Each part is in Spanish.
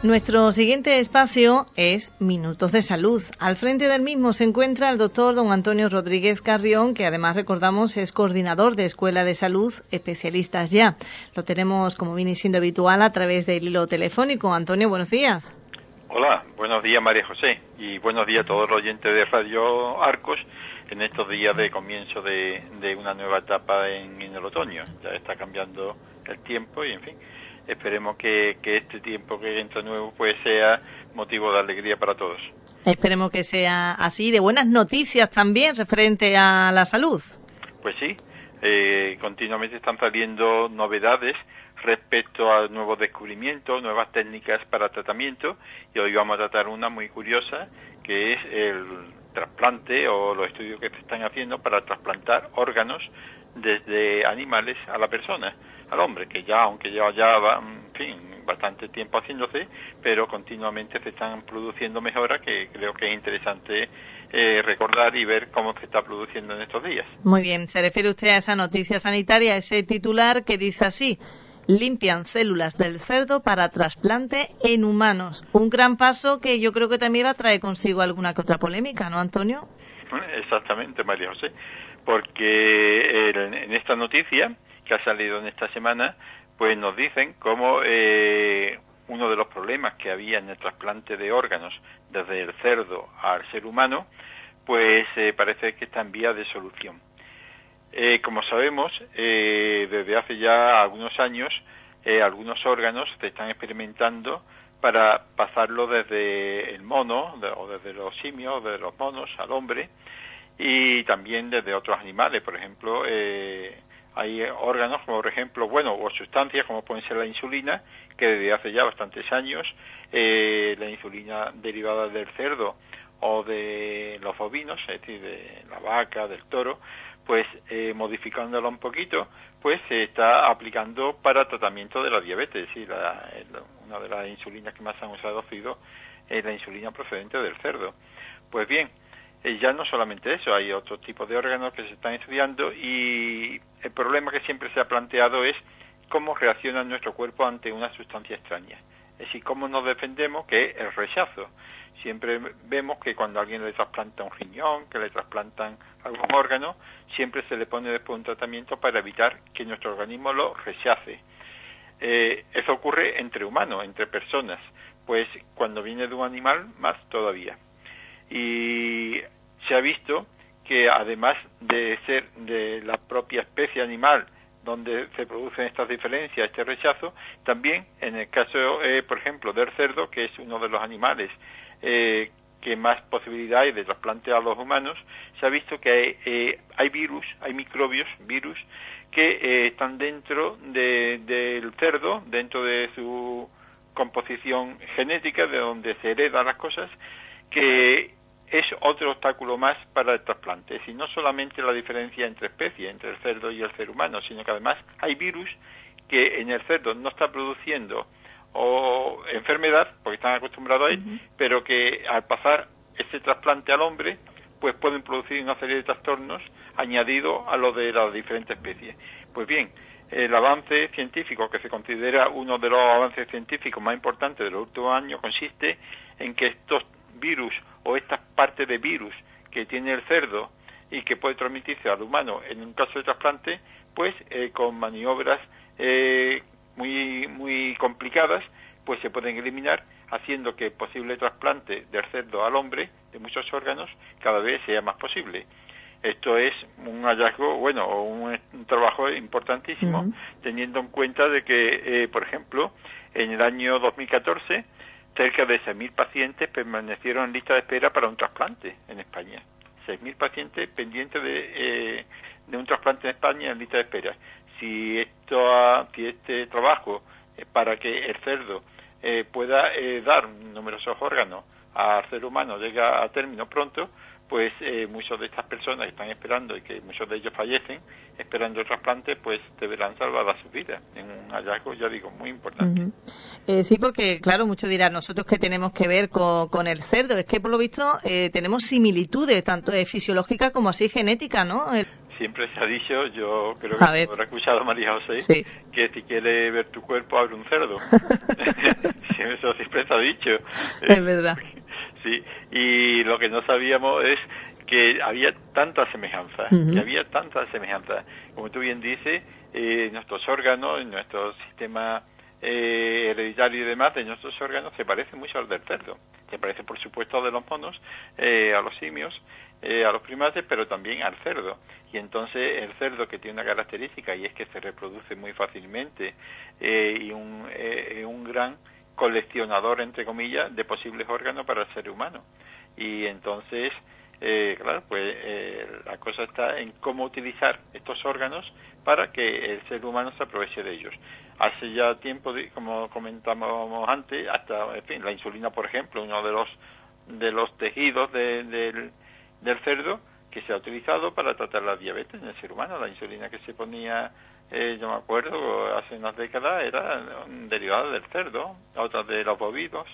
Nuestro siguiente espacio es Minutos de Salud. Al frente del mismo se encuentra el doctor don Antonio Rodríguez Carrión, que además recordamos es coordinador de Escuela de Salud Especialistas Ya. Lo tenemos, como viene siendo habitual, a través del hilo telefónico. Antonio, buenos días. Hola, buenos días María José y buenos días a todos los oyentes de Radio Arcos en estos días de comienzo de una nueva etapa en el otoño. Ya está cambiando el tiempo y en fin, esperemos que este tiempo que entra nuevo pues sea motivo de alegría para todos. Esperemos que sea así, de buenas noticias también referente a la salud. Pues sí, continuamente están saliendo novedades respecto a nuevos descubrimientos, nuevas técnicas para tratamiento, y hoy vamos a tratar una muy curiosa, que es el trasplante o los estudios que se están haciendo para trasplantar órganos desde animales a la persona, al hombre, que ya, aunque ya en fin, bastante tiempo haciéndose, pero continuamente se están produciendo mejoras que creo que es interesante recordar y ver cómo se está produciendo en estos días. Muy bien, se refiere usted a esa noticia sanitaria, ese titular que dice así: limpian células del cerdo para trasplante en humanos. Un gran paso que yo creo que también va a traer consigo alguna que otra polémica, ¿no, Antonio? Exactamente, María José, porque en esta noticia que ha salido en esta semana, pues nos dicen cómo uno de los problemas que había en el trasplante de órganos desde el cerdo al ser humano, pues parece que está en vía de solución. Como sabemos, desde hace ya algunos años, algunos órganos se están experimentando para pasarlo desde el mono, o desde los simios, de los monos al hombre, y también desde otros animales. Por ejemplo, hay órganos, como por ejemplo, o sustancias como pueden ser la insulina, que desde hace ya bastantes años, la insulina derivada del cerdo o de los bovinos, es decir, de la vaca, del toro, pues modificándola un poquito, pues se está aplicando para tratamiento de la diabetes. Y una de las insulinas que más han usado ha sido la insulina procedente del cerdo. Pues bien, ya no solamente eso, hay otros tipos de órganos que se están estudiando, y el problema que siempre se ha planteado es cómo reacciona nuestro cuerpo ante una sustancia extraña. Es decir, cómo nos defendemos, que es el rechazo. Siempre vemos que cuando a alguien le trasplanta un riñón, que le trasplantan algún órgano, siempre se le pone después un tratamiento para evitar que nuestro organismo lo rechace. Eso ocurre entre humanos, entre personas, pues cuando viene de un animal, más todavía. Y se ha visto que además de ser de la propia especie animal donde se producen estas diferencias, este rechazo, también en el caso, por ejemplo, del cerdo, que es uno de los animales que más posibilidad hay de trasplante a los humanos, se ha visto que hay microbios, virus, que están dentro del cerdo, dentro de su composición genética, de donde se heredan las cosas, que es otro obstáculo más para el trasplante. Es decir, no solamente la diferencia entre especies, entre el cerdo y el ser humano, sino que además hay virus que en el cerdo no está produciendo o enfermedad, porque están acostumbrados a él, pero que al pasar ese trasplante al hombre, pues pueden producir una serie de trastornos añadidos a lo de las diferentes especies. Pues bien, el avance científico, que se considera uno de los avances científicos más importantes de los últimos años, consiste en que estos virus o estas partes de virus que tiene el cerdo y que puede transmitirse al humano en un caso de trasplante, pues con maniobras muy complicadas, pues se pueden eliminar, haciendo que el posible trasplante del cerdo al hombre de muchos órganos cada vez sea más posible. Esto es un hallazgo, un trabajo importantísimo, teniendo en cuenta de que, por ejemplo, en el año 2014, cerca de 6.000 pacientes permanecieron en lista de espera para un trasplante en España. 6.000 pacientes pendientes de un trasplante en España en lista de espera. Si este trabajo para que el cerdo pueda dar numerosos órganos al ser humano llega a término pronto, pues muchas de estas personas que están esperando y que muchos de ellos fallecen esperando el trasplante, pues deberán salvar sus vidas. En un hallazgo, ya digo, muy importante. Sí, porque claro, muchos dirán, nosotros qué tenemos que ver con el cerdo. Es que por lo visto tenemos similitudes, tanto fisiológicas como así genéticas, ¿no? siempre se ha dicho, yo creo que lo habrá escuchado María José, sí, que si quiere ver tu cuerpo, abre un cerdo. Eso siempre se ha dicho. Es verdad. Sí, y lo que no sabíamos es que había tantas semejanzas, Como tú bien dices, nuestros órganos, nuestro sistema hereditario y demás de nuestros órganos se parece mucho al del cerdo. Se parece, por supuesto, de los monos, a los simios, a los primates, pero también al cerdo. Y entonces el cerdo, que tiene una característica, y es que se reproduce muy fácilmente, y un gran coleccionador, entre comillas, de posibles órganos para el ser humano. Y entonces, claro, pues la cosa está en cómo utilizar estos órganos para que el ser humano se aproveche de ellos. Hace ya tiempo, como comentábamos antes, hasta, en fin, la insulina, por ejemplo, uno de los tejidos del cerdo que se ha utilizado para tratar la diabetes en el ser humano. La insulina que se ponía, yo me acuerdo, hace unas décadas, era derivada del cerdo, otras de los bovinos,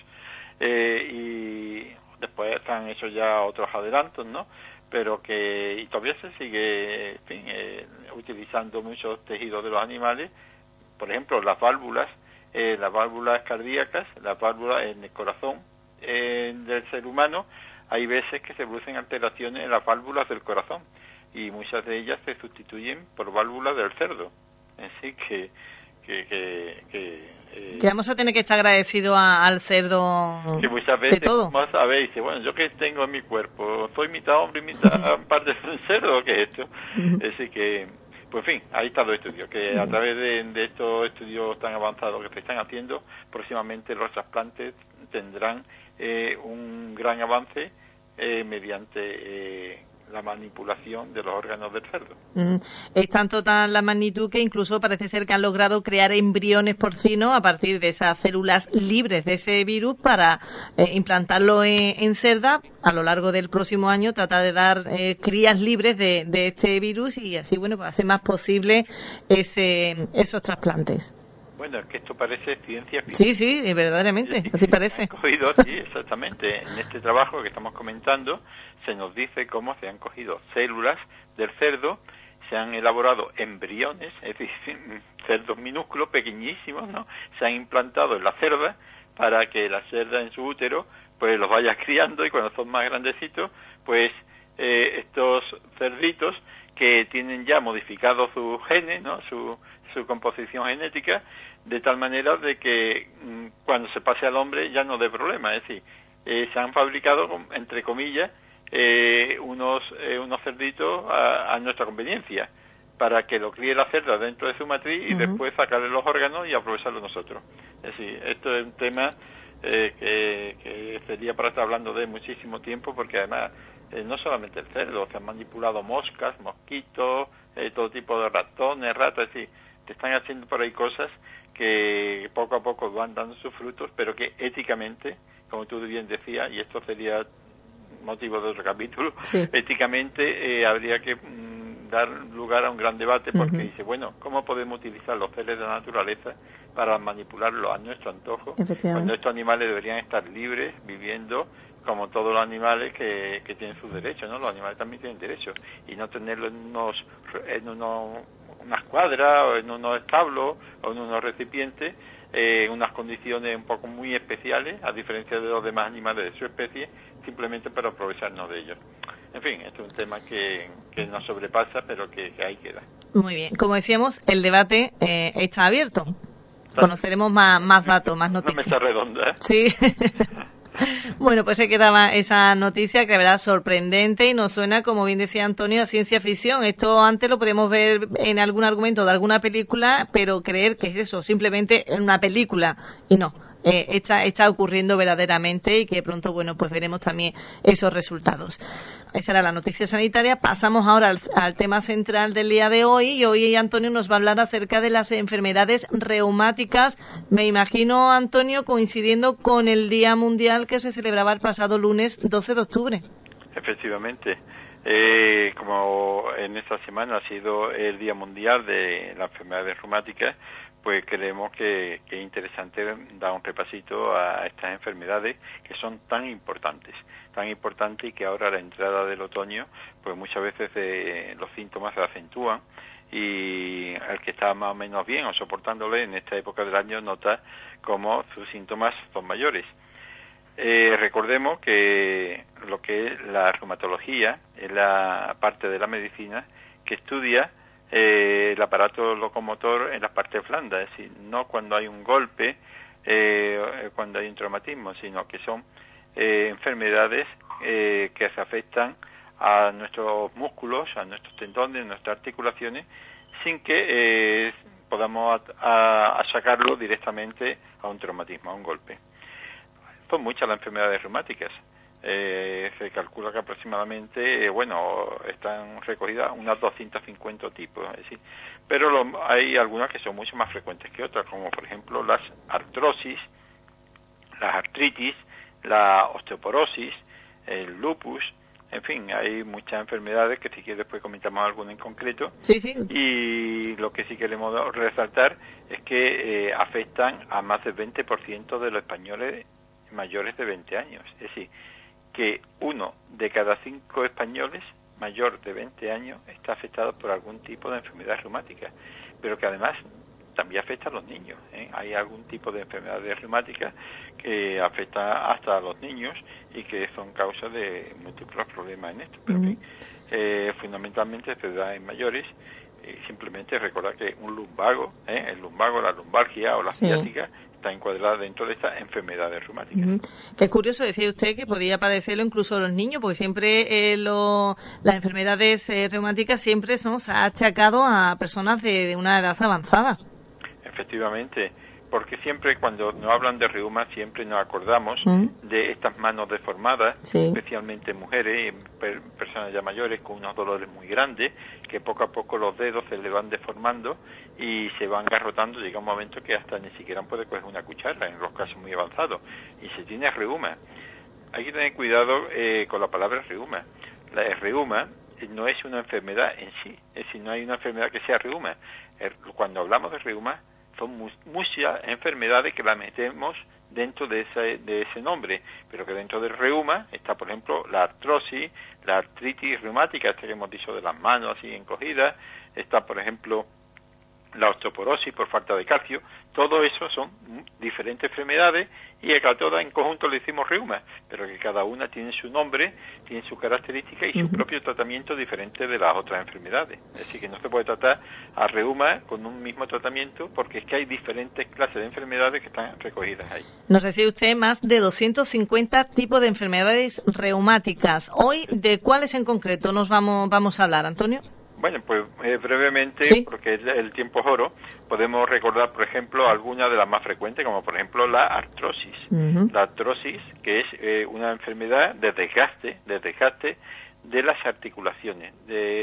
y después están hechos ya otros adelantos, ¿no? Pero y todavía se sigue, en fin, utilizando muchos tejidos de los animales. Por ejemplo, las válvulas cardíacas, las válvulas en el corazón del ser humano, hay veces que se producen alteraciones en las válvulas del corazón y muchas de ellas se sustituyen por válvulas del cerdo. Así que vamos a tener que estar agradecidos al cerdo que muchas veces, de todo. Como sabéis, dice, bueno, yo que tengo en mi cuerpo, soy mitad hombre y mitad parte de un cerdo, ¿qué es esto? Así que, pues en fin, ahí está los estudios, que a través de estos estudios tan avanzados que se están haciendo, próximamente los trasplantes tendrán un gran avance mediante la manipulación de los órganos del cerdo. Es tanto la magnitud que incluso parece ser que han logrado crear embriones porcinos a partir de esas células libres de ese virus para implantarlo en cerda a lo largo del próximo año, tratar de dar crías libres de este virus y así, bueno, pues hacer más posible esos trasplantes. Bueno, es que esto parece ciencia ficción. Sí, verdaderamente, así parece. Sí, exactamente. En este trabajo que estamos comentando se nos dice cómo se han cogido células del cerdo, se han elaborado embriones, es decir, cerdos minúsculos, pequeñísimos, ¿no? Se han implantado en la cerda para que la cerda en su útero pues los vaya criando y cuando son más grandecitos, pues estos cerditos que tienen ya modificado sus genes, ¿no? Su composición genética, de tal manera de que cuando se pase al hombre ya no dé problema. Es decir, se han fabricado, entre comillas, unos cerditos a nuestra conveniencia, para que lo críe la cerda dentro de su matriz y después sacarle los órganos y aprovecharlo nosotros. Es decir, esto es un tema que sería para estar hablando de muchísimo tiempo, porque además no solamente el cerdo, se han manipulado moscas, mosquitos, todo tipo de ratones, ratas, es decir, te están haciendo por ahí cosas que poco a poco van dando sus frutos, pero que éticamente, como tú bien decías, y esto sería motivo de otro capítulo, éticamente habría que dar lugar a un gran debate, porque dice, bueno, ¿cómo podemos utilizar los seres de la naturaleza para manipularlos a nuestro antojo? Cuando estos animales deberían estar libres, viviendo como todos los animales que tienen sus derechos, ¿no? Los animales también tienen derechos, y no tenerlos en unas cuadras, o en unos establos, o en unos recipientes, en unas condiciones un poco muy especiales, a diferencia de los demás animales de su especie, simplemente para aprovecharnos de ellos. En fin, esto es un tema que nos sobrepasa, pero que ahí queda. Muy bien. Como decíamos, el debate está abierto. Conoceremos más datos, más noticias. Una mesa redonda, ¿eh? Sí. Bueno, pues se quedaba esa noticia que la verdad sorprendente y nos suena, como bien decía Antonio, a ciencia ficción. Esto antes lo podemos ver en algún argumento de alguna película, pero creer que es eso, simplemente en una película, y no. Está ocurriendo verdaderamente y que pronto, bueno, pues veremos también esos resultados. Esa era la noticia sanitaria. Pasamos ahora al tema central del día de hoy y hoy Antonio nos va a hablar acerca de las enfermedades reumáticas. Me imagino, Antonio, coincidiendo con el Día Mundial que se celebraba el pasado lunes 12 de octubre. Efectivamente. Como en esta semana ha sido el Día Mundial de las Enfermedades Reumáticas, pues creemos que es interesante dar un repasito a estas enfermedades que son tan importantes y que ahora a la entrada del otoño, pues muchas veces los síntomas se acentúan y el que está más o menos bien o soportándole en esta época del año nota como sus síntomas son mayores. Recordemos que lo que es la reumatología es la parte de la medicina que estudia el aparato locomotor en las partes blandas, es decir, no cuando hay un golpe, cuando hay un traumatismo, sino que son enfermedades que se afectan a nuestros músculos, a nuestros tendones, a nuestras articulaciones, sin que podamos achacarlo directamente a un traumatismo, a un golpe. Son muchas las enfermedades reumáticas. Se calcula que aproximadamente, están recogidas unas 250 tipos, es decir, pero hay algunas que son mucho más frecuentes que otras, como por ejemplo las artrosis, las artritis, la osteoporosis, el lupus, en fin, hay muchas enfermedades que si quieres después comentamos alguna en concreto. Sí, sí. Y lo que sí queremos resaltar es que afectan a más del 20% de los españoles mayores de 20 años. Es decir, que 1 de cada 5 españoles mayor de 20 años está afectado por algún tipo de enfermedad reumática, pero que además también afecta a los niños. Hay algún tipo de enfermedades reumáticas que afecta hasta a los niños y que son causa de múltiples problemas en esto. Pero fundamentalmente se da en mayores. Simplemente recordar que un lumbago, el lumbago, la lumbalgia o la ciática está encuadrada dentro de estas enfermedades reumáticas. Qué curioso, decía usted que podía padecerlo incluso los niños, porque siempre las enfermedades reumáticas siempre se ha achacado a personas de una edad avanzada. Efectivamente, porque siempre cuando nos hablan de reuma siempre nos acordamos de estas manos deformadas, especialmente en mujeres, personas ya mayores con unos dolores muy grandes, que poco a poco los dedos se le van deformando y se van garrotando, llega un momento que hasta ni siquiera puede coger una cuchara en los casos muy avanzados y se tiene reuma. Hay que tener cuidado con la palabra reuma. La reuma no es una enfermedad en sí, es decir, no hay una enfermedad que sea reuma. Cuando hablamos de reuma son muchas enfermedades que las metemos dentro de ese nombre, pero que dentro del reuma está, por ejemplo, la artrosis, la artritis reumática, esta que hemos dicho de las manos así encogidas, está, por ejemplo, la osteoporosis por falta de calcio. Todo eso son diferentes enfermedades y a todas en conjunto le decimos reuma, pero que cada una tiene su nombre, tiene sus características y su propio tratamiento diferente de las otras enfermedades. Es decir, que no se puede tratar a reuma con un mismo tratamiento porque es que hay diferentes clases de enfermedades que están recogidas ahí. Nos decía usted más de 250 tipos de enfermedades reumáticas. Hoy, ¿de cuáles en concreto nos vamos a hablar, Antonio? Bueno, pues brevemente, porque el tiempo es oro, podemos recordar, por ejemplo, algunas de las más frecuentes, como por ejemplo la artrosis. La artrosis, que es una enfermedad de desgaste de las articulaciones.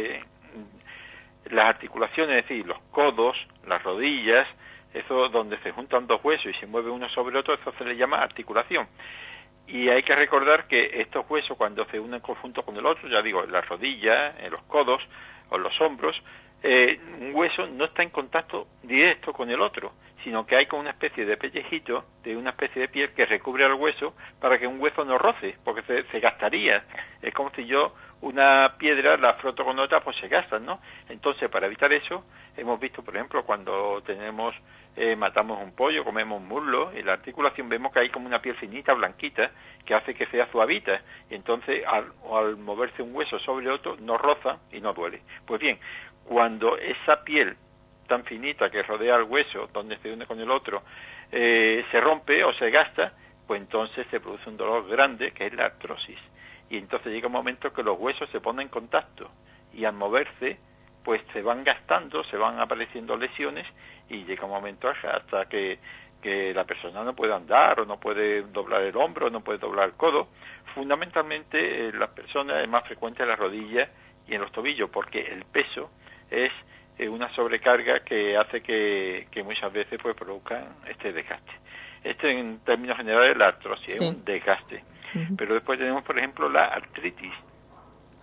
Las articulaciones, es decir, los codos, las rodillas, eso donde se juntan dos huesos y se mueve uno sobre otro, eso se le llama articulación. Y hay que recordar que estos huesos, cuando se unen conjunto con el otro, ya digo, las rodillas, los codos o los hombros, un hueso no está en contacto directo con el otro, sino que hay como una especie de pellejito, de una especie de piel que recubre al hueso para que un hueso no roce, porque se gastaría. Es como si yo una piedra la froto con otra, pues se gastan, ¿no? Entonces, para evitar eso, hemos visto, por ejemplo, cuando matamos un pollo, comemos muslo, en la articulación vemos que hay como una piel finita, blanquita, que hace que sea suavita, y entonces al moverse un hueso sobre otro, no roza y no duele. Pues bien, cuando esa piel tan finita que rodea el hueso, donde se une con el otro, se rompe o se gasta, pues entonces se produce un dolor grande, que es la artrosis. Y entonces llega un momento que los huesos se ponen en contacto, y al moverse, pues se van gastando, se van apareciendo lesiones, y llega un momento hasta que la persona no puede andar, o no puede doblar el hombro, o no puede doblar el codo. Fundamentalmente, las personas es más frecuente en las rodillas y en los tobillos, porque el peso es una sobrecarga que hace que muchas veces pues produzcan este desgaste. En términos generales la artrosis es un desgaste. Pero después tenemos, por ejemplo, la artritis.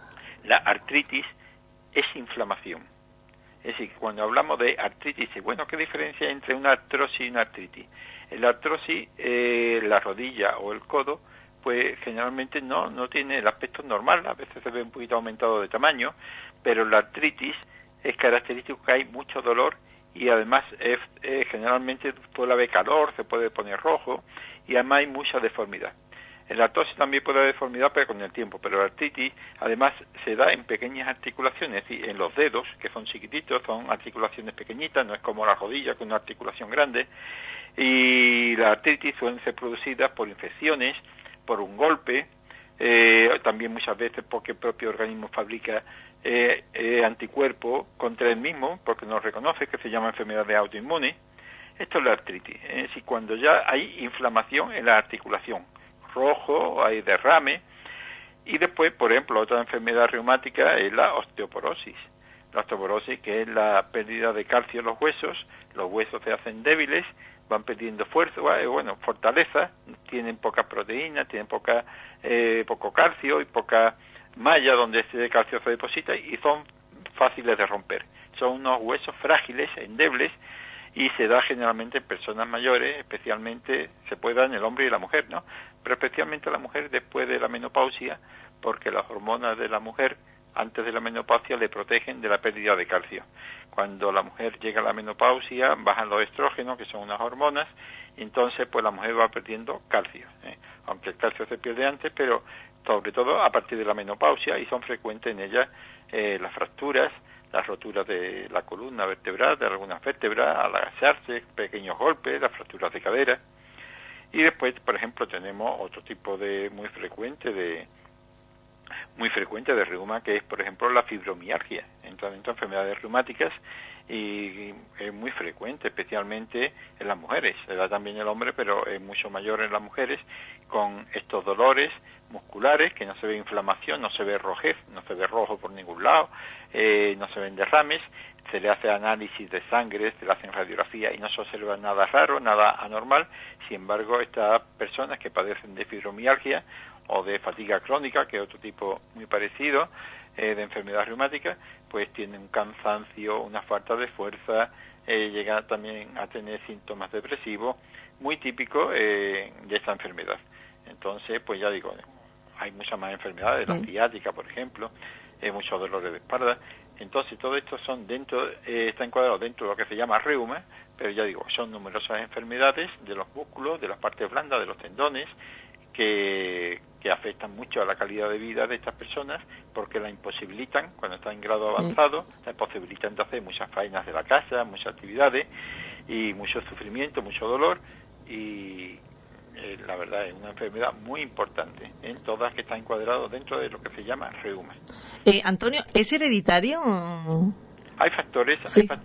la artritis es inflamación. Es decir, cuando hablamos de artritis, bueno, ¿qué diferencia hay entre una artrosis y una artritis? La artrosis, la rodilla o el codo, pues generalmente no tiene el aspecto normal, a veces se ve un poquito aumentado de tamaño, pero la artritis es característico que hay mucho dolor y además generalmente puede haber calor, se puede poner rojo y además hay mucha deformidad. En la artrosis también puede haber deformidad, pero con el tiempo. Pero la artritis, además, se da en pequeñas articulaciones, es decir, en los dedos, que son chiquititos, son articulaciones pequeñitas, no es como la rodilla, que es una articulación grande. Y la artritis suelen ser producidas por infecciones, por un golpe, también muchas veces porque el propio organismo fabrica anticuerpos contra el mismo, porque no reconoce, que se llama enfermedad de autoinmune. Esto es la artritis. Es decir, cuando ya hay inflamación en la articulación, rojo, hay derrame, y después, por ejemplo, otra enfermedad reumática es la osteoporosis. La osteoporosis, que es la pérdida de calcio en los huesos se hacen débiles, van perdiendo fuerza, fortaleza, tienen poca proteína, tienen poco calcio y poca malla donde ese calcio se deposita y son fáciles de romper. Son unos huesos frágiles, endebles, y se da generalmente en personas mayores, especialmente se puede dar en el hombre y la mujer, ¿no? Pero especialmente la mujer después de la menopausia, porque las hormonas de la mujer antes de la menopausia le protegen de la pérdida de calcio. Cuando la mujer llega a la menopausia, bajan los estrógenos, que son unas hormonas, y entonces pues la mujer va perdiendo calcio, aunque el calcio se pierde antes, pero sobre todo a partir de la menopausia, y son frecuentes en ella las fracturas, las roturas de la columna vertebral, de algunas vértebras, al agacharse, pequeños golpes, las fracturas de cadera. Y después, por ejemplo, tenemos otro tipo de muy frecuente de reuma, que es, por ejemplo, la fibromialgia. Entra dentro de enfermedades reumáticas y es muy frecuente, especialmente en las mujeres. Se da también en el hombre, pero es mucho mayor en las mujeres, con estos dolores musculares, que no se ve inflamación, no se ve rojez, no se ve rojo por ningún lado, no se ven derrames, se le hace análisis de sangre, se le hacen radiografía y no se observa nada raro, nada anormal. Sin embargo, estas personas que padecen de fibromialgia o de fatiga crónica, que es otro tipo muy parecido de enfermedad reumática, pues tienen un cansancio, una falta de fuerza, llegan también a tener síntomas depresivos, muy típicos de esta enfermedad. Entonces, pues ya digo, hay muchas más enfermedades, la ciática, por ejemplo, muchos dolores de espalda. Entonces, todo esto está encuadrado dentro de lo que se llama reuma, pero ya digo, son numerosas enfermedades de los músculos, de las partes blandas, de los tendones, que afectan mucho a la calidad de vida de estas personas, porque la imposibilitan, cuando están en grado avanzado, la imposibilitan de hacer muchas faenas de la casa, muchas actividades, y mucho sufrimiento, mucho dolor, y la verdad es una enfermedad muy importante, en todas que está encuadrado dentro de lo que se llama reuma. Antonio, ¿es hereditario? Hay factores,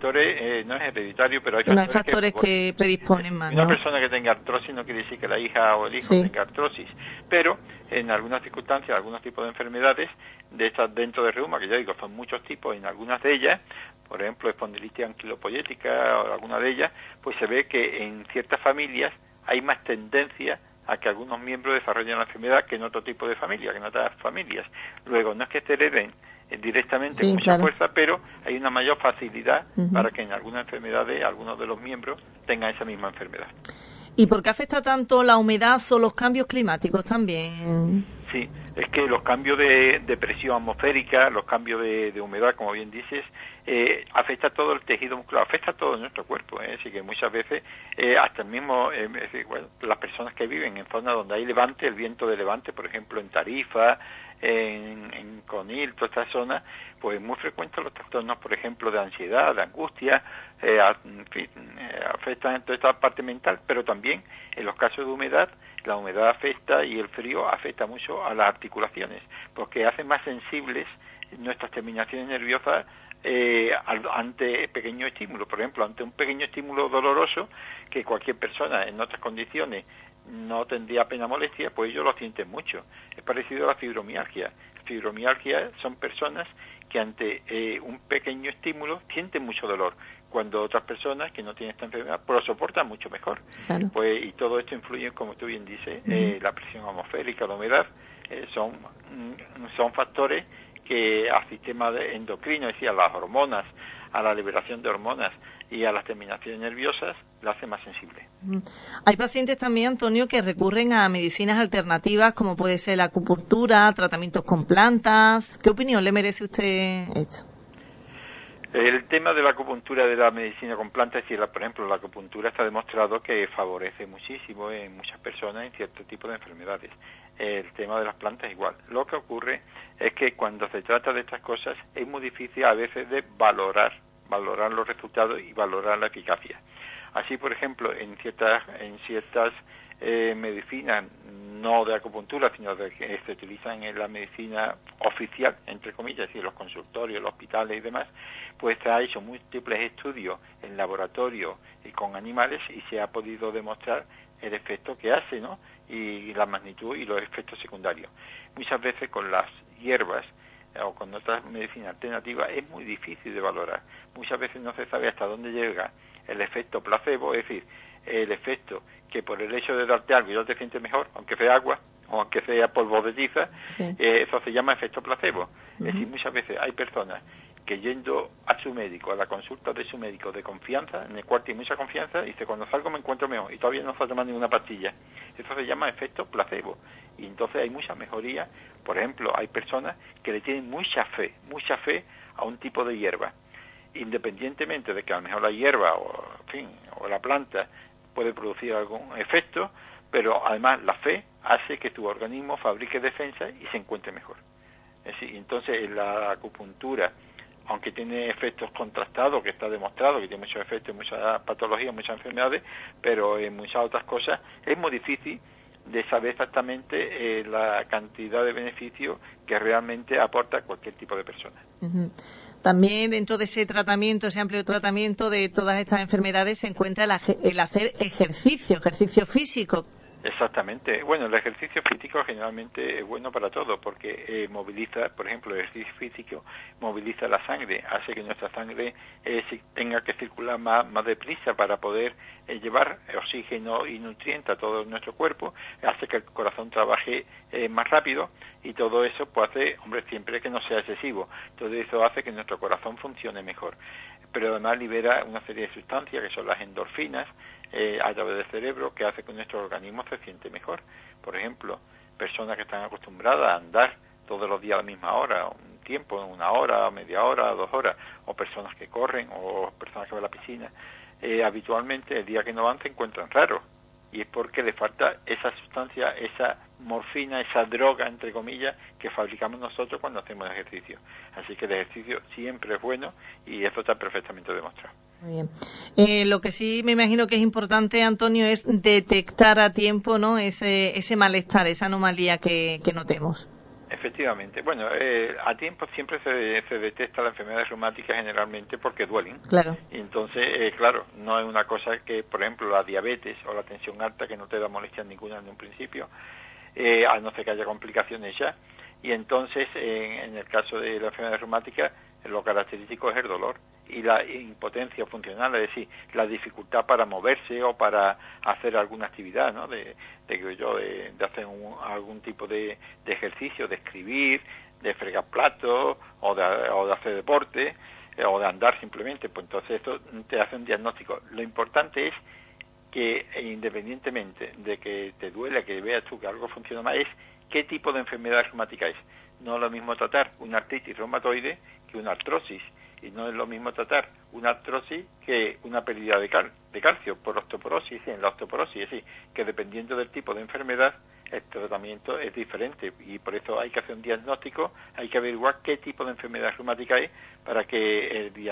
no es hereditario, pero hay factores que predisponen más, Una persona que tenga artrosis no quiere decir que la hija o el hijo tenga artrosis, pero en algunas circunstancias, algunos tipos de enfermedades de estas dentro de reuma, que ya digo, son muchos tipos, en algunas de ellas, por ejemplo, espondilitis anquilopoyética o alguna de ellas, pues se ve que en ciertas familias hay más tendencia a que algunos miembros desarrollen la enfermedad que en otro tipo de familia, que en otras familias. Luego, no es que se hereden directamente con mucha fuerza, pero hay una mayor facilidad para que en algunas enfermedades algunos de los miembros tengan esa misma enfermedad. ¿Y por qué afecta tanto la humedad o los cambios climáticos también? Sí, es que los cambios de presión atmosférica, los cambios de humedad, como bien dices, afecta todo el tejido muscular, afecta todo nuestro cuerpo, así que muchas veces hasta el mismo, las personas que viven en zonas donde hay levante, el viento de levante, por ejemplo en Tarifa, en Conil, todas estas zonas, pues muy frecuentes los trastornos, por ejemplo, de ansiedad, de angustia, afectan toda esta parte mental, pero también en los casos de humedad, la humedad afecta y el frío afecta mucho a las articulaciones, porque hace más sensibles nuestras terminaciones nerviosas ante pequeños estímulos. Por ejemplo, ante un pequeño estímulo doloroso que cualquier persona en otras condiciones no tendría pena molestia, pues ellos lo sienten mucho. Es parecido a la fibromialgia. Fibromialgia son personas que ante un pequeño estímulo sienten mucho dolor, cuando otras personas que no tienen esta enfermedad pues lo soportan mucho mejor. Claro. Pues, y todo esto influye, como tú bien dices, la presión atmosférica, la humedad, son factores que al sistema endocrino, es decir, a las hormonas, a la liberación de hormonas y a las terminaciones nerviosas, la hace más sensible. Hay pacientes también, Antonio, que recurren a medicinas alternativas, como puede ser la acupuntura, tratamientos con plantas. ¿Qué opinión le merece usted esto? El tema de la acupuntura, de la medicina con plantas, por ejemplo, la acupuntura está demostrado que favorece muchísimo en muchas personas en cierto tipo de enfermedades. El tema de las plantas igual. Lo que ocurre es que cuando se trata de estas cosas es muy difícil a veces de valorar los resultados y valorar la eficacia. Así, por ejemplo, en ciertas medicinas, no de acupuntura, sino de que se utilizan en la medicina oficial, entre comillas, es decir, los consultorios, los hospitales y demás, pues se ha hecho múltiples estudios en laboratorio y con animales y se ha podido demostrar el efecto que hace, ¿no? Y la magnitud y los efectos secundarios. Muchas veces con las hierbas o con otras medicinas alternativas es muy difícil de valorar. Muchas veces no se sabe hasta dónde llega el efecto placebo, es decir, el efecto que por el hecho de darte algo ya te sientes mejor, aunque sea agua o aunque sea polvo de tiza, sí. Eso se llama efecto placebo. Es decir, muchas veces hay personas que yendo a su médico, a la consulta de su médico de confianza, en el cual tiene mucha confianza, dice, cuando salgo me encuentro mejor y todavía no se ha tomado ninguna pastilla. Eso se llama efecto placebo. Y entonces hay mucha mejoría. Por ejemplo, hay personas que le tienen mucha fe a un tipo de hierba, independientemente de que a lo mejor la hierba o la planta puede producir algún efecto, pero además la fe hace que tu organismo fabrique defensa y se encuentre mejor. Es decir, entonces la acupuntura, aunque tiene efectos contrastados, que está demostrado que tiene muchos efectos en muchas patologías, muchas enfermedades, pero en muchas otras cosas es muy difícil de saber exactamente la cantidad de beneficio que realmente aporta cualquier tipo de persona. También dentro de ese tratamiento, ese amplio tratamiento de todas estas enfermedades, se encuentra el hacer ejercicio físico. Exactamente. Bueno, el ejercicio físico generalmente es bueno para todo porque moviliza, por ejemplo, el ejercicio físico moviliza la sangre, hace que nuestra sangre tenga que circular más deprisa para poder llevar oxígeno y nutrientes a todo nuestro cuerpo, hace que el corazón trabaje más rápido y todo eso pues hace, siempre que no sea excesivo, todo eso hace que nuestro corazón funcione mejor. Pero además libera una serie de sustancias que son las endorfinas a través del cerebro, que hace que nuestro organismo se siente mejor. Por ejemplo, personas que están acostumbradas a andar todos los días a la misma hora, un tiempo, 1 hora, media hora, 2 horas, o personas que corren, o personas que van a la piscina, habitualmente el día que no van se encuentran raros, y es porque le falta esa sustancia, esa morfina, esa droga, entre comillas, que fabricamos nosotros cuando hacemos ejercicio. Así que el ejercicio siempre es bueno y eso está perfectamente demostrado. Muy bien. Lo que sí me imagino que es importante, Antonio, es detectar a tiempo, ¿no?, ese malestar, esa anomalía que notemos. Efectivamente. Bueno, a tiempo siempre se detecta la enfermedad reumática generalmente porque duelen. Claro. Y entonces, claro, no es una cosa que, por ejemplo, la diabetes o la tensión alta, que no te da molestias ninguna en un principio, a no ser que haya complicaciones ya. Y entonces, en el caso de la enfermedad reumática, lo característico es el dolor y la impotencia funcional, es decir, la dificultad para moverse o para hacer alguna actividad, ¿no? De hacer algún tipo de ejercicio, de escribir, de fregar platos o de hacer deporte o de andar simplemente. Pues entonces esto te hace un diagnóstico. Lo importante es que independientemente de que te duele, que veas tú que algo funciona mal, es qué tipo de enfermedad reumática es. No es lo mismo tratar una artritis reumatoide que una artrosis, y no es lo mismo tratar una artrosis que una pérdida de calcio por osteoporosis. En la osteoporosis, es decir, que dependiendo del tipo de enfermedad, el tratamiento es diferente, y por eso hay que hacer un diagnóstico, hay que averiguar qué tipo de enfermedad reumática es para que el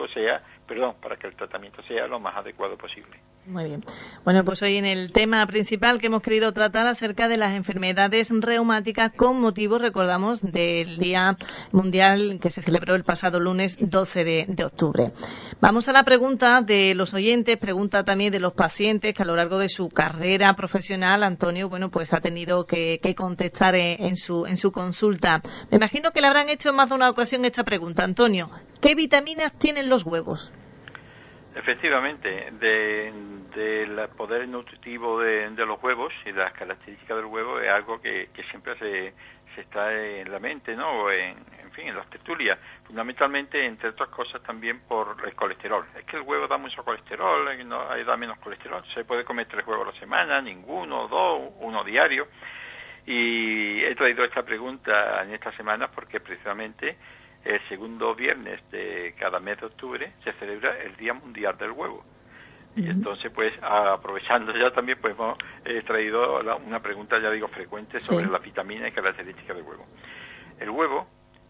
para que el tratamiento sea lo más adecuado posible. Muy bien. Bueno, pues hoy en el tema principal que hemos querido tratar acerca de las enfermedades reumáticas con motivo, recordamos, del Día Mundial que se celebró el pasado lunes 12 de octubre. Vamos a la pregunta de los oyentes, pregunta también de los pacientes que a lo largo de su carrera profesional, Antonio, bueno, pues ha tenido que contestar en su consulta. Me imagino que le habrán hecho en más de una ocasión esta pregunta. Antonio, ¿qué vitaminas tienen los huevos? Efectivamente, del poder nutritivo de los huevos y las características del huevo es algo que siempre se está en la mente, ¿no? O en fin, en las tertulias, fundamentalmente, entre otras cosas, también por el colesterol. Es que el huevo da mucho colesterol, da menos colesterol. Se puede comer 3 huevos a la semana, ninguno, 2, uno diario. Y he traído esta pregunta en estas semanas porque precisamente el segundo viernes de cada mes de octubre se celebra el Día Mundial del Huevo. Y entonces, pues, aprovechando ya también, pues hemos traído una pregunta, ya digo, frecuente sobre las vitaminas y características del huevo. El huevo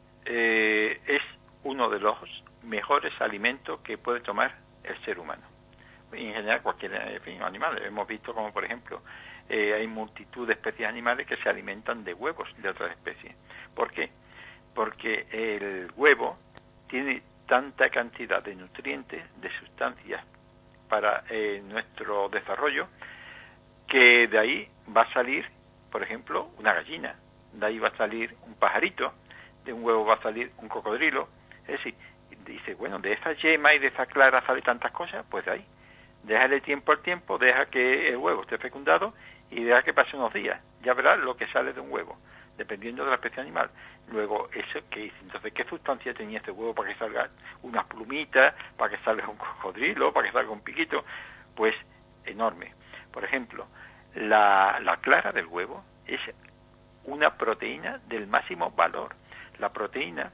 es uno de los mejores alimentos que puede tomar el ser humano. En general, cualquier animal. Hemos visto como, por ejemplo, hay multitud de especies animales que se alimentan de huevos de otras especies. ¿Por qué? Porque el huevo tiene tanta cantidad de nutrientes, de sustancias para nuestro desarrollo, que de ahí va a salir, por ejemplo, una gallina, de ahí va a salir un pajarito, de un huevo va a salir un cocodrilo. Es decir, dice, bueno, de esa yema y de esa clara sale tantas cosas, pues de ahí. Déjale tiempo al tiempo, deja que el huevo esté fecundado y deja que pase unos días. Ya verás lo que sale de un huevo, dependiendo de la especie animal. Luego, eso que dice, entonces, ¿qué sustancia tenía este huevo para que salga unas plumitas, para que salga un cocodrilo, para que salga un piquito? Pues enorme. Por ejemplo, la clara del huevo es una proteína del máximo valor. Las proteínas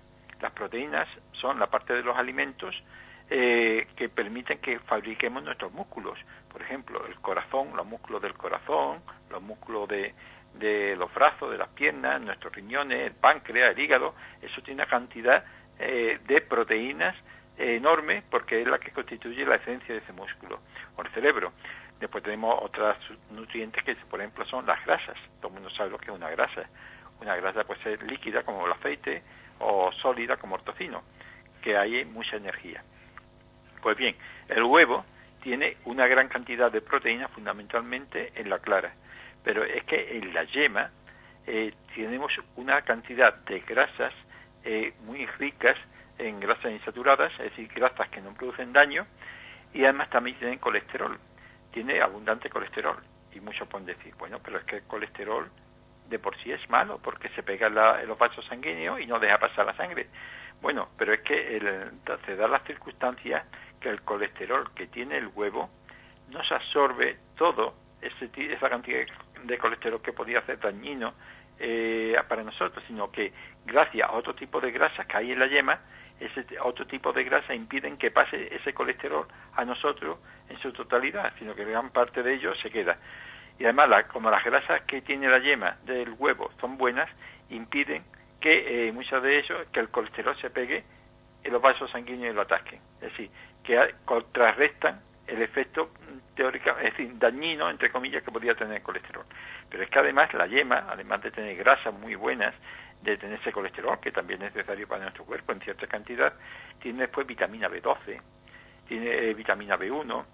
son la parte de los alimentos que permiten que fabriquemos nuestros músculos. Por ejemplo, el corazón, los músculos del corazón, los músculos de los brazos, de las piernas, nuestros riñones, el páncreas, el hígado. Eso tiene una cantidad de proteínas enorme, porque es la que constituye la esencia de ese músculo. O el cerebro. Después tenemos otros nutrientes que, por ejemplo, son las grasas. Todo el mundo sabe lo que es una grasa. Una grasa puede ser líquida, como el aceite, o sólida, como el tocino, que hay mucha energía. Pues bien, el huevo tiene una gran cantidad de proteínas, fundamentalmente en la clara. Pero es que en la yema tenemos una cantidad de grasas muy ricas en grasas insaturadas, es decir, grasas que no producen daño, y además también tienen colesterol. Tiene abundante colesterol. Y muchos pueden decir, bueno, pero es que el colesterol de por sí es malo, porque se pega en los vasos sanguíneos y no deja pasar la sangre. Bueno, pero es que se dan las circunstancias que el colesterol que tiene el huevo no se absorbe todo esa cantidad de colesterol que podía ser dañino para nosotros, sino que gracias a otro tipo de grasas que hay en la yema, ese otro tipo de grasas impiden que pase ese colesterol a nosotros en su totalidad, sino que gran parte de ello se queda. Y además, como las grasas que tiene la yema del huevo son buenas, impiden que muchas de ellos, que el colesterol se pegue en los vasos sanguíneos y lo atasquen. Es decir, que contrarrestan el efecto teórico, es decir, dañino, entre comillas, que podría tener el colesterol. Pero es que además la yema, además de tener grasas muy buenas, de tener ese colesterol, que también es necesario para nuestro cuerpo en cierta cantidad, tiene después vitamina B12, tiene vitamina B1,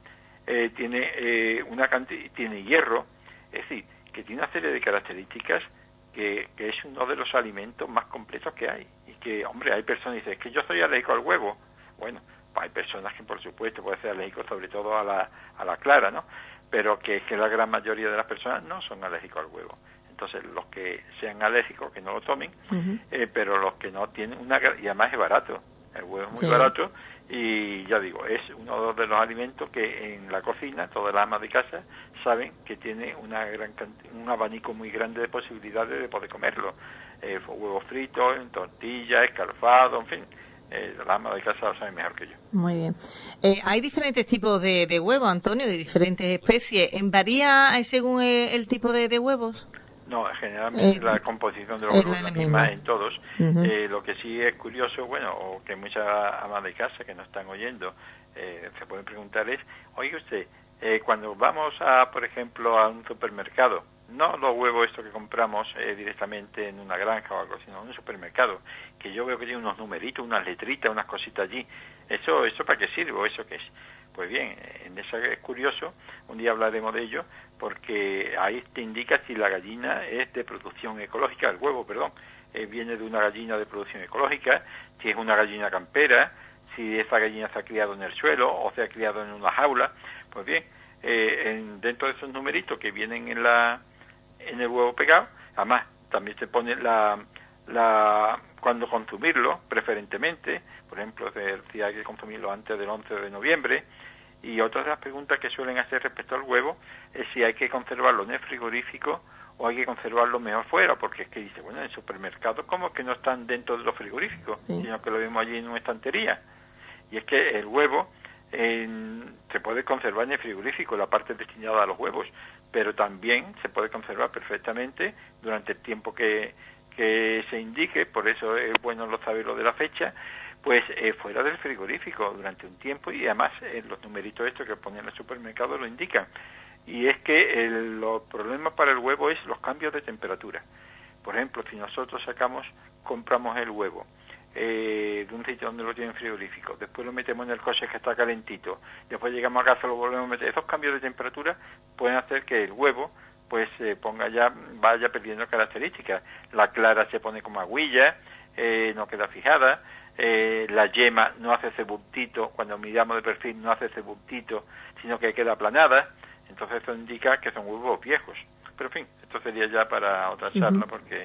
tiene hierro, es decir, que tiene una serie de características que es uno de los alimentos más completos que hay. Y que, hombre, hay personas que dicen, es que yo soy alérgico al huevo. Bueno, hay personas que, por supuesto, pueden ser alérgicos sobre todo a la clara, ¿no? Pero que la gran mayoría de las personas no son alérgicos al huevo. Entonces, los que sean alérgicos, que no lo tomen, pero los que no tienen y además es barato. El huevo es muy barato y, ya digo, es uno de los alimentos que en la cocina, todas las amas de casa saben que tiene un abanico muy grande de posibilidades de poder comerlo. Huevos fritos, en tortilla, escalfado, en fin. La ama de casa lo sabe mejor que yo. Muy bien. Hay diferentes tipos de huevos, Antonio, de diferentes especies. ¿Varía según el tipo de huevos? No, generalmente la composición de los huevos es la misma en todos. Lo que sí es curioso, bueno, o que muchas amas de casa que nos están oyendo se pueden preguntar es, oiga usted, cuando vamos por ejemplo, a un supermercado, no los huevos estos que compramos directamente en una granja o algo, sino en un supermercado, que yo veo que tiene unos numeritos, unas letritas, unas cositas allí. ¿Eso para qué sirve o eso qué es? Pues bien, en eso es curioso, un día hablaremos de ello, porque ahí te indica si la gallina es de producción ecológica, el huevo, perdón, viene de una gallina de producción ecológica, si es una gallina campera, si esa gallina se ha criado en el suelo o se ha criado en una jaula. Pues bien, dentro de esos numeritos que vienen en el huevo pegado, además también se pone cuándo consumirlo, preferentemente. Por ejemplo, si hay que consumirlo antes del 11 de noviembre. Y otra de las preguntas que suelen hacer respecto al huevo es si hay que conservarlo en el frigorífico o hay que conservarlo mejor fuera, porque es que dice, bueno, en el supermercado como que no están dentro de los frigoríficos, sino que lo vemos allí en una estantería. Y es que el huevo se puede conservar en el frigorífico, la parte destinada a los huevos, pero también se puede conservar perfectamente durante el tiempo que se indique, por eso es bueno saberlo de la fecha, pues fuera del frigorífico durante un tiempo, y además los numeritos estos que ponen en el supermercado lo indican. Y es que los problemas para el huevo es los cambios de temperatura. Por ejemplo, si nosotros compramos el huevo de un sitio donde lo tienen frigorífico, después lo metemos en el coche que está calentito, después llegamos a casa, lo volvemos a meter, esos cambios de temperatura pueden hacer que el huevo pues vaya perdiendo características. La clara se pone como aguilla, no queda fijada, la yema no hace ese bultito, cuando miramos de perfil no hace ese bultito, sino que queda aplanada. Entonces eso indica que son huevos viejos. Pero en fin, esto sería ya para otra charla, porque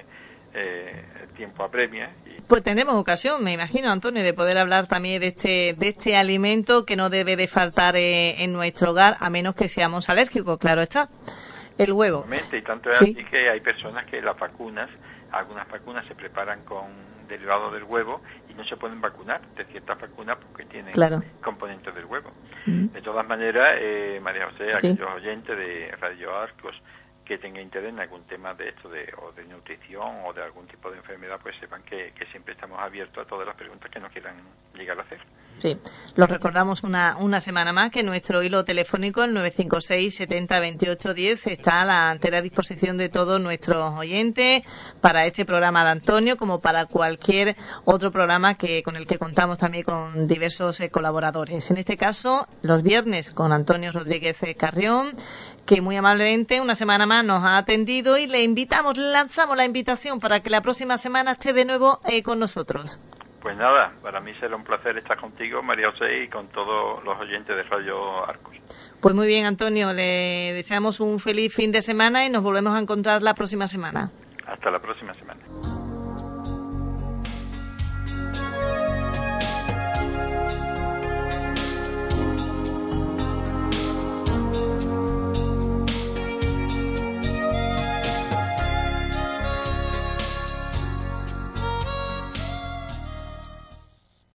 el tiempo apremia. Pues tendremos ocasión, me imagino, Antonio, de poder hablar también de este alimento que no debe de faltar en nuestro hogar, a menos que seamos alérgicos, claro está. El huevo. Y tanto es así que hay personas que algunas vacunas se preparan con derivados del huevo y no se pueden vacunar de ciertas vacunas porque tienen componentes del huevo. De todas maneras, María José, aquellos oyentes de Radio Arcos que tengan interés en algún tema de esto o de nutrición o de algún tipo de enfermedad, pues sepan que siempre estamos abiertos a todas las preguntas que nos quieran llegar a hacer. Sí, lo recordamos una semana más que nuestro hilo telefónico, el 956 70 28 10, está a la entera disposición de todos nuestros oyentes para este programa de Antonio, como para cualquier otro programa con el que contamos también con diversos colaboradores. En este caso, los viernes con Antonio Rodríguez Carrión, que muy amablemente una semana más nos ha atendido, y lanzamos la invitación para que la próxima semana esté de nuevo con nosotros. Pues nada, para mí será un placer estar contigo, María José, y con todos los oyentes de Radio Arcos. Pues muy bien, Antonio, le deseamos un feliz fin de semana y nos volvemos a encontrar la próxima semana. Hasta la próxima semana.